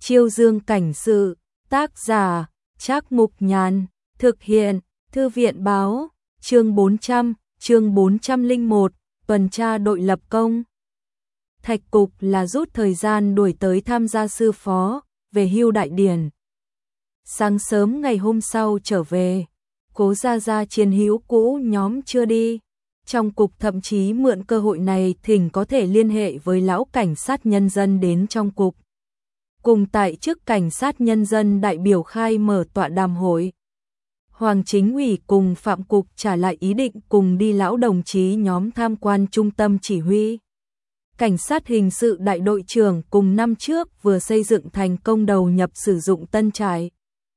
Chiêu Dương cảnh sự, tác giả, Trác Mục Nhàn, thực hiện, Thư viện báo, chương 401, tuần tra đội lập công. Thạch Cục là rút thời gian đuổi tới tham gia sư phó, về hưu đại điển. Sáng sớm ngày hôm sau trở về, Cố Gia chiến hữu cũ nhóm chưa đi. Trong cục thậm chí mượn cơ hội này thỉnh có thể liên hệ với lão cảnh sát nhân dân đến trong cục. Cùng tại chức cảnh sát nhân dân đại biểu khai mở tọa đàm hội. Hoàng Chính ủy cùng Phạm Cục trả lại ý định cùng đi lão đồng chí nhóm tham quan trung tâm chỉ huy. Cảnh sát hình sự đại đội trưởng cùng năm trước vừa xây dựng thành công đầu nhập sử dụng tân trại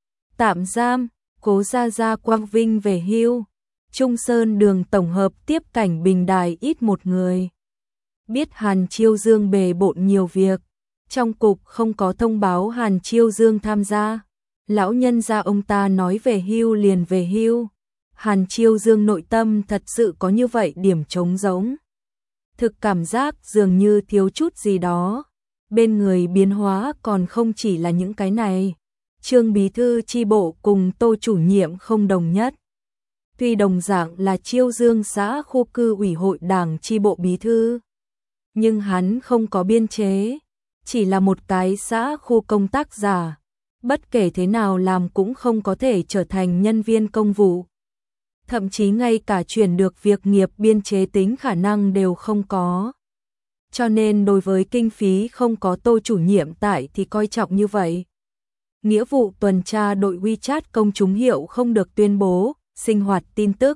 tạm giam. Cố Gia Quang Vinh về hưu. Trung Sơn đường tổng hợp tiếp cảnh Bình Đài ít một người. Biết Hàn Chiêu Dương bề bộn nhiều việc, trong cục không có thông báo Hàn Chiêu Dương tham gia. Lão nhân gia ông ta nói về hưu liền về hưu. Hàn Chiêu Dương nội tâm thật sự có như vậy điểm trống rỗng. Thực cảm giác dường như thiếu chút gì đó. Bên người biến hóa còn không chỉ là những cái này. Trương bí thư chi bộ cùng Tô chủ nhiệm không đồng nhất. Tuy đồng dạng là Chiêu Dương xã khu cư ủy hội đảng chi bộ bí thư, nhưng hắn không có biên chế, chỉ là một cái xã khu công tác giả, bất kể thế nào làm cũng không có thể trở thành nhân viên công vụ. Thậm chí ngay cả chuyển được việc nghiệp biên chế tính khả năng đều không có. Cho nên đối với kinh phí không có Tô chủ nhiệm tại thì coi trọng như vậy. Nghĩa vụ tuần tra đội WeChat công chúng hiệu không được tuyên bố, sinh hoạt tin tức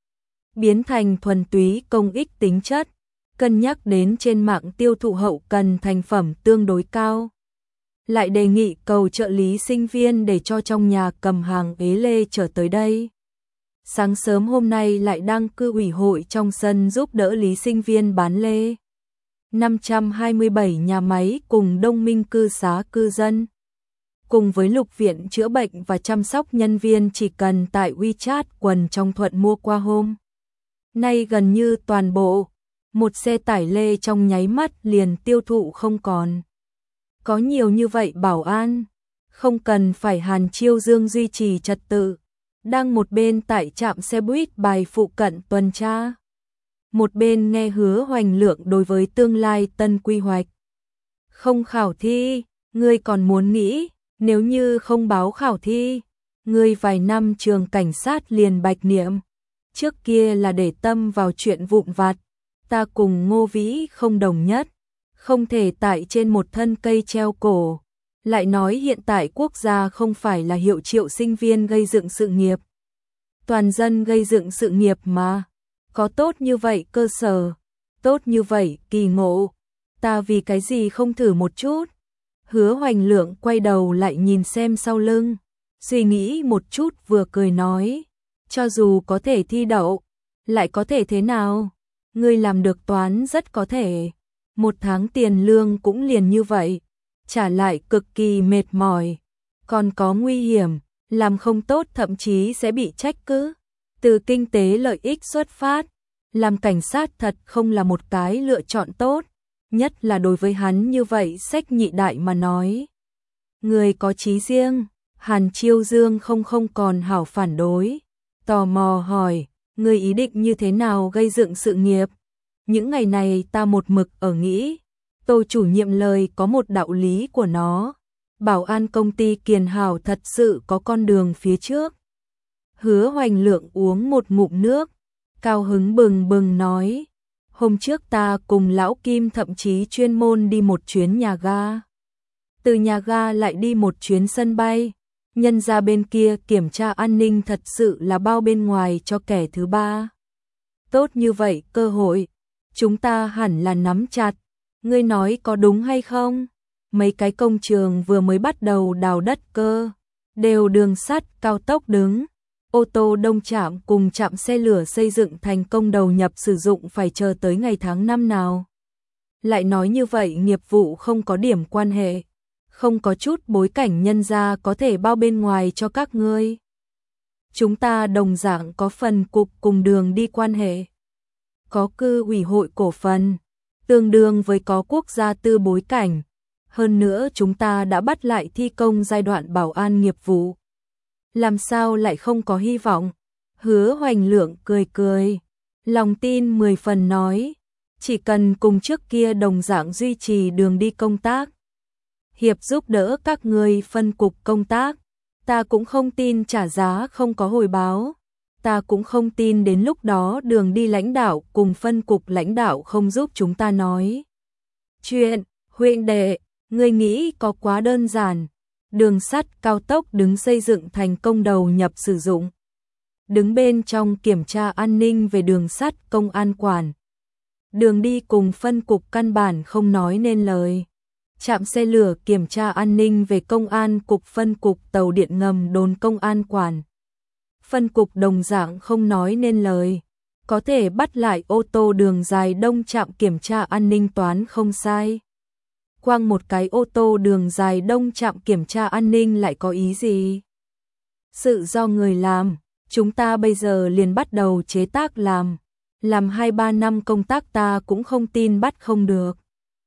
biến thành thuần túy công ích tính chất, cân nhắc đến trên mạng tiêu thụ hậu cần thành phẩm tương đối cao. Lại đề nghị cầu trợ lý sinh viên để cho trong nhà cầm hàng ế lê trở tới đây. Sáng sớm hôm nay lại đăng cư ủy hội trong sân giúp đỡ lý sinh viên bán lê. 527 nhà máy cùng Đông Minh cư xá cư dân. Cùng với Lục viện chữa bệnh và chăm sóc nhân viên chỉ cần tại WeChat quần trong thuận mua qua hôm. Nay gần như toàn bộ, một xe tải lê trong nháy mắt liền tiêu thụ không còn. Có nhiều như vậy bảo an, không cần phải Hàn Chiêu Dương duy trì trật tự, đang một bên tại trạm xe buýt bài phụ cận tuần tra. Một bên nghe Hứa Hoành Lượng đối với tương lai tân quy hoạch. Không khảo thi, ngươi còn muốn nghĩ. Nếu như không báo khảo thi, ngươi vài năm trường cảnh sát liền bạch niệm. Trước kia là để tâm vào chuyện vụn vặt, ta cùng Ngô Vĩ không đồng nhất, không thể tại trên một thân cây treo cổ. Lại nói hiện tại quốc gia không phải là hiệu triệu sinh viên gây dựng sự nghiệp. Toàn dân gây dựng sự nghiệp mà, có tốt như vậy cơ sở, tốt như vậy kỳ ngộ, ta vì cái gì không thử một chút. Hứa Hoành Lượng quay đầu lại nhìn xem sau lưng, suy nghĩ một chút vừa cười nói, cho dù có thể thi đậu, lại có thể thế nào, ngươi làm được toán rất có thể, một tháng tiền lương cũng liền như vậy, trả lại cực kỳ mệt mỏi, còn có nguy hiểm, làm không tốt thậm chí sẽ bị trách cứ. Từ kinh tế lợi ích xuất phát, làm cảnh sát thật không là một cái lựa chọn tốt. Nhất là đối với hắn như vậy sách nhị đại mà nói. Người có chí riêng, Hàn Chiêu Dương không còn hảo phản đối. Tò mò hỏi, người ý định như thế nào gây dựng sự nghiệp? Những ngày này ta một mực ở nghĩ, Tô chủ nhiệm lời có một đạo lý của nó. Bảo an công ty Kiền Hảo thật sự có con đường phía trước. Hứa Hoành Lượng uống một ngụm nước, cao hứng bừng bừng nói. Hôm trước ta cùng Lão Kim thậm chí chuyên môn đi một chuyến nhà ga. Từ nhà ga lại đi một chuyến sân bay. Nhân ra bên kia kiểm tra an ninh thật sự là bao bên ngoài cho kẻ thứ ba. Tốt như vậy cơ hội, chúng ta hẳn là nắm chặt. Ngươi nói có đúng hay không? Mấy cái công trường vừa mới bắt đầu đào đất cơ, đều đường sắt cao tốc đứng. Ô tô đông trạm cùng trạm xe lửa xây dựng thành công đầu nhập sử dụng phải chờ tới ngày tháng năm nào. Lại nói như vậy nghiệp vụ không có điểm quan hệ, không có chút bối cảnh nhân ra có thể bao bên ngoài cho các ngươi. Chúng ta đồng dạng có phần cục cùng đường đi quan hệ. Có cư ủy hội cổ phần, tương đương với có quốc gia tư bối cảnh, Hơn nữa chúng ta đã bắt lại thi công giai đoạn bảo an nghiệp vụ. Làm sao lại không có hy vọng? Hứa Hoành Lượng cười cười, lòng tin 10 phần nói, chỉ cần cùng trước kia đồng dạng duy trì đường đi công tác, hiệp giúp đỡ các người phân cục công tác, ta cũng không tin trả giá không có hồi báo, ta cũng không tin đến lúc đó đường đi lãnh đạo cùng phân cục lãnh đạo không giúp chúng ta nói chuyện. Huynh đệ, ngươi nghĩ có quá đơn giản. Đường sắt cao tốc đứng xây dựng thành công đầu nhập sử dụng. Đứng bên trong kiểm tra an ninh về đường sắt công an quản. Đường đi cùng phân cục căn bản không nói nên lời. Trạm xe lửa kiểm tra an ninh về công an cục, phân cục tàu điện ngầm đồn công an quản. Phân cục đồng dạng không nói nên lời. Có thể bắt lại ô tô đường dài đông trạm kiểm tra an ninh toán không sai. Quang một cái ô tô đường dài đông trạm kiểm tra an ninh lại có ý gì? Sự do người làm, chúng ta bây giờ liền bắt đầu chế tác làm 2-3 năm công tác ta cũng không tin bắt không được.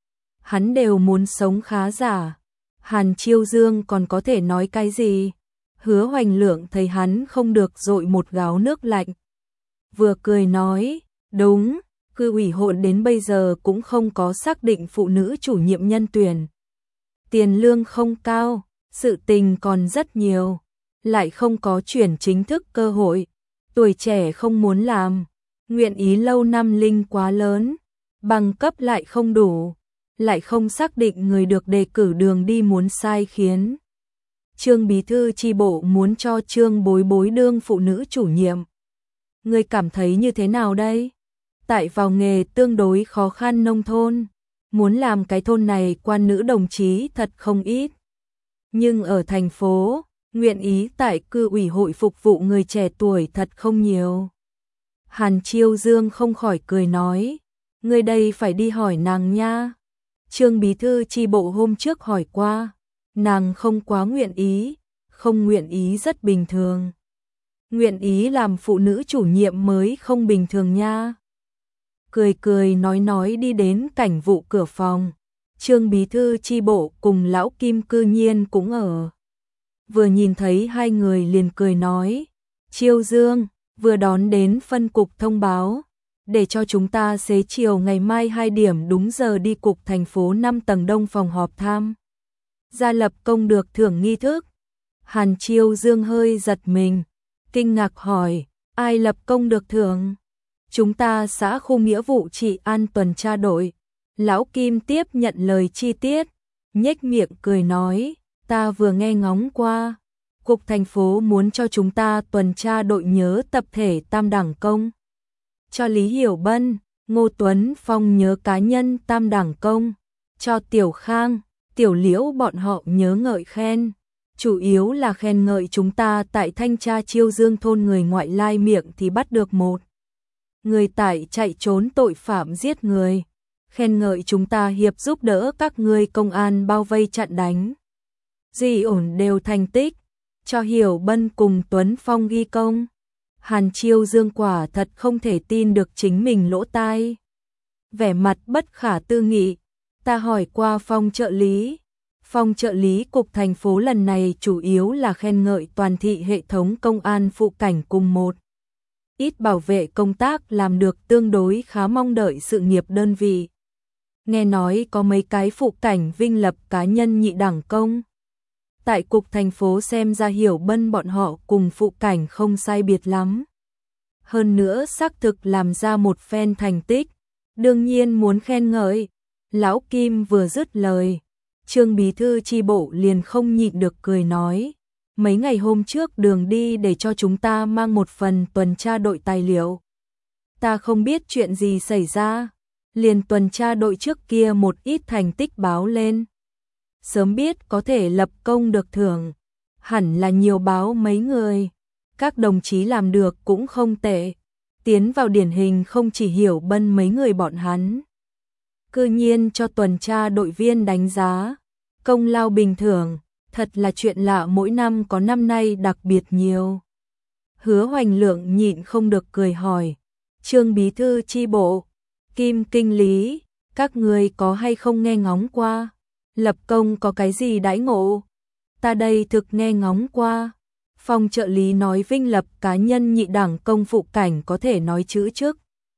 Hắn đều muốn sống khá giả. Hàn Chiêu Dương còn có thể nói cái gì? Hứa Hoành Lượng thấy hắn không được dội một gáo nước lạnh. Vừa cười nói, đúng, cư ủy hội đến bây giờ cũng không có xác định phụ nữ chủ nhiệm nhân tuyển. Tiền lương không cao, sự tình còn rất nhiều, lại không có chuyển chính thức cơ hội. Tuổi trẻ không muốn làm, nguyện ý lâu năm linh quá lớn, bằng cấp lại không đủ, lại không xác định người được đề cử đường đi muốn sai khiến. Trương bí thư chi bộ muốn cho Trương Bối Bối đương phụ nữ chủ nhiệm. Ngươi cảm thấy như thế nào đây? Tại vào nghề tương đối khó khăn nông thôn, muốn làm cái thôn này quan nữ đồng chí thật không ít. Nhưng ở thành phố, nguyện ý tại cư ủy hội phục vụ người trẻ tuổi thật không nhiều. Hàn Chiêu Dương không khỏi cười nói, ngươi đây phải đi hỏi nàng nha. Trương bí thư chi bộ hôm trước hỏi qua, nàng không quá nguyện ý, không nguyện ý rất bình thường. Nguyện ý làm phụ nữ chủ nhiệm mới không bình thường nha. Cười cười nói đi đến cảnh vụ cửa phòng. Trương bí thư chi bộ cùng lão Kim cư nhiên cũng ở. Vừa nhìn thấy hai người liền cười nói, Chiêu Dương, vừa đón đến phân cục thông báo, để cho chúng ta xế chiều ngày mai 2 điểm đúng giờ đi cục thành phố 5 tầng đông phòng họp tham gia lập công được thưởng nghi thức. Hàn Chiêu Dương hơi giật mình, kinh ngạc hỏi, ai lập công được thưởng? Chúng ta xã khu nghĩa vụ trị an tuần tra đội. Lão Kim tiếp nhận lời chi tiết, nhếch miệng cười nói, ta vừa nghe ngóng qua, cục thành phố muốn cho chúng ta tuần tra đội nhớ tập thể tam đẳng công. Cho Lý Hiểu Bân, Ngô Tuấn Phong nhớ cá nhân tam đẳng công, cho Tiểu Khang, Tiểu Liễu bọn họ nhớ ngợi khen. Chủ yếu là khen ngợi chúng ta tại thanh tra Chiêu Dương thôn người ngoại lai miệng thì bắt được một người tại chạy trốn tội phạm giết người. Khen ngợi chúng ta hiệp giúp đỡ các ngươi công an bao vây chặn đánh. Gì ổn đều thành tích, cho Hiểu Bân cùng Tuấn Phong ghi công. Hàn Chiêu Dương quả thật không thể tin được chính mình lỗ tai. Vẻ mặt bất khả tư nghị, ta hỏi qua Phong trợ lý. Phong trợ lý cục thành phố lần này chủ yếu là khen ngợi toàn thị hệ thống công an phụ cảnh cùng một ít bảo vệ công tác làm được tương đối khá, mong đợi sự nghiệp đơn vị. Nghe nói có mấy cái phụ cảnh vinh lập cá nhân nhị đẳng công. Tại cục thành phố xem ra Hiểu Bân bọn họ cùng phụ cảnh không sai biệt lắm. Hơn nữa xác thực làm ra một phen thành tích, đương nhiên muốn khen ngợi. Lão Kim vừa dứt lời, Trương bí thư chi bộ liền không nhịn được cười nói, mấy ngày hôm trước đường đi để cho chúng ta mang một phần tuần tra đội tài liệu. Ta không biết chuyện gì xảy ra, liền tuần tra đội trước kia một ít thành tích báo lên. Sớm biết có thể lập công được thưởng, hẳn là nhiều báo mấy người. Các đồng chí làm được cũng không tệ, tiến vào điển hình không chỉ Hiểu Bân mấy người bọn hắn. Cư nhiên cho tuần tra đội viên đánh giá, công lao bình thường, thật là chuyện lạ, mỗi năm có năm nay đặc biệt nhiều. Hứa Hoành Lượng nhịn không được cười hỏi, Trương bí thư chi bộ, Kim kinh lý, các người có hay không nghe ngóng qua? Lập công có cái gì đãi ngộ? Ta đây thực nghe ngóng qua. Phòng trợ lý nói vinh lập cá nhân nhị đẳng công phụ cảnh có thể nói chữ trước.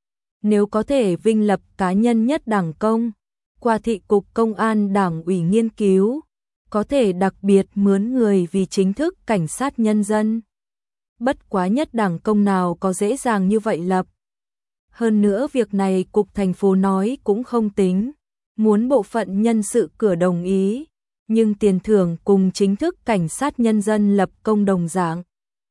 Nếu có thể vinh lập cá nhân nhất đẳng công, qua thị cục công an đảng ủy nghiên cứu, có thể đặc biệt mướn người vì chính thức cảnh sát nhân dân. Bất quá nhất đẳng công nào có dễ dàng như vậy lập. Hơn nữa việc này cục thành phố nói cũng không tính, muốn bộ phận nhân sự cửa đồng ý, nhưng tiền thưởng cùng chính thức cảnh sát nhân dân lập công đồng dạng.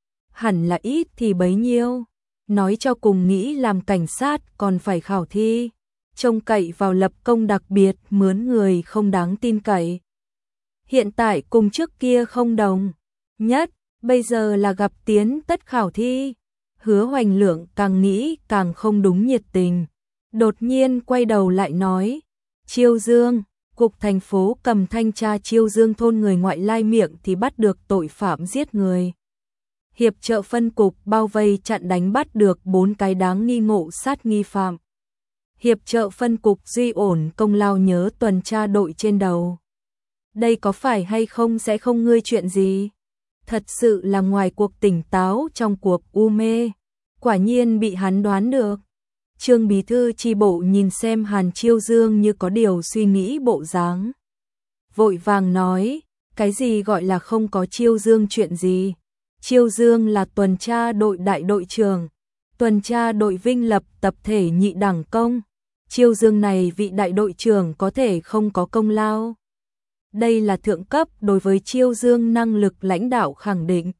Hẳn là ít thì bấy nhiêu, nói cho cùng nghĩ làm cảnh sát còn phải khảo thi, trông cậy vào lập công đặc biệt mướn người không đáng tin cậy. Hiện tại cùng trước kia không đồng nhất, bây giờ là gặp tiến tất khảo thi. Hứa Hoành Lượng càng nghĩ càng không đúng nhiệt tình, đột nhiên quay đầu lại nói, Chiêu Dương, cục thành phố cầm thanh tra Chiêu Dương thôn người ngoại lai miệng thì bắt được tội phạm giết người. Hiệp trợ phân cục bao vây chặn đánh bắt được 4 cái đáng nghi ngộ sát nghi phạm. Hiệp trợ phân cục duy ổn công lao nhớ tuần tra đội trên đầu. Đây có phải hay không sẽ không ngươi chuyện gì? Thật sự là ngoài cuộc tỉnh táo trong cuộc u mê. Quả nhiên bị hắn đoán được. Trương bí thư chi bộ nhìn xem Hàn Chiêu Dương như có điều suy nghĩ bộ dáng. Vội vàng nói, cái gì gọi là không có Chiêu Dương chuyện gì? Chiêu Dương là tuần tra đội đại đội trưởng, tuần tra đội vinh lập tập thể nhị đẳng công. Chiêu Dương này vị đại đội trưởng có thể không có công lao. Đây là thượng cấp đối với Chiêu Dương năng lực lãnh đạo khẳng định.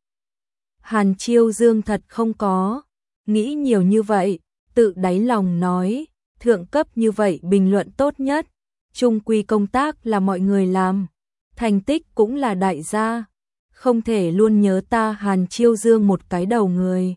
Hàn Chiêu Dương thật không có, nghĩ nhiều như vậy, tự đáy lòng nói, thượng cấp như vậy bình luận tốt nhất, chung quy công tác là mọi người làm, thành tích cũng là đại gia, không thể luôn nhớ ta Hàn Chiêu Dương một cái đầu người.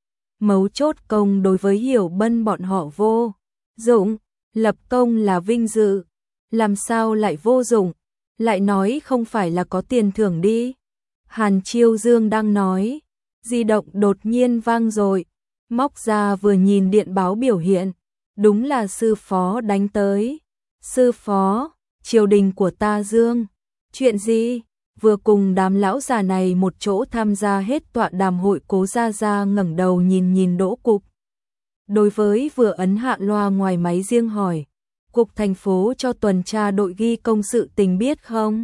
Mấu chốt công đối với Hiểu Bân bọn họ vô dụng, lập công là vinh dự, làm sao lại vô dụng, lại nói không phải là có tiền thưởng đi. Hàn Chiêu Dương đang nói, di động đột nhiên vang rồi, móc ra vừa nhìn điện báo biểu hiện, đúng là sư phó đánh tới. Sư phó, triều đình của ta Dương, chuyện gì? Vừa cùng đám lão già này một chỗ tham gia hết tọa đàm hội Cố Gia Gia ngẩng đầu nhìn Đỗ Cục. Đối với vừa ấn hạ loa ngoài máy riêng hỏi, cục thành phố cho tuần tra đội ghi công sự tình biết không?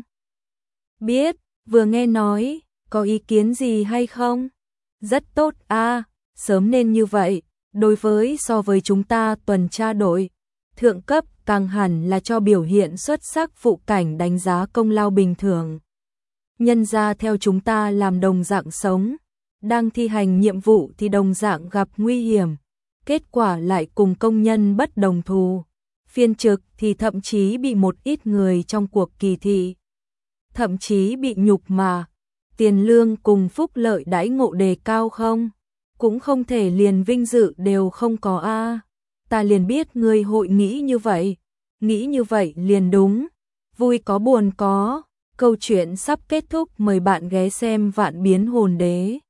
Biết, vừa nghe nói, có ý kiến gì hay không? Rất tốt a, sớm nên như vậy, đối với so với chúng ta tuần tra đội, thượng cấp càng hẳn là cho biểu hiện xuất sắc phụ cảnh đánh giá công lao bình thường. Nhân ra theo chúng ta làm đồng dạng sống, đang thi hành nhiệm vụ thì đồng dạng gặp nguy hiểm, kết quả lại cùng công nhân bất đồng thù. Phiên trực thì thậm chí bị một ít người trong cuộc kỳ thị, thậm chí bị nhục mà, tiền lương cùng phúc lợi đãi ngộ đề cao không, cũng không thể liền vinh dự đều không có a. Ta liền biết người hội nghĩ như vậy liền đúng, vui có buồn có. Câu chuyện sắp kết thúc, mời bạn ghé xem Vạn Biến Hồn Đế.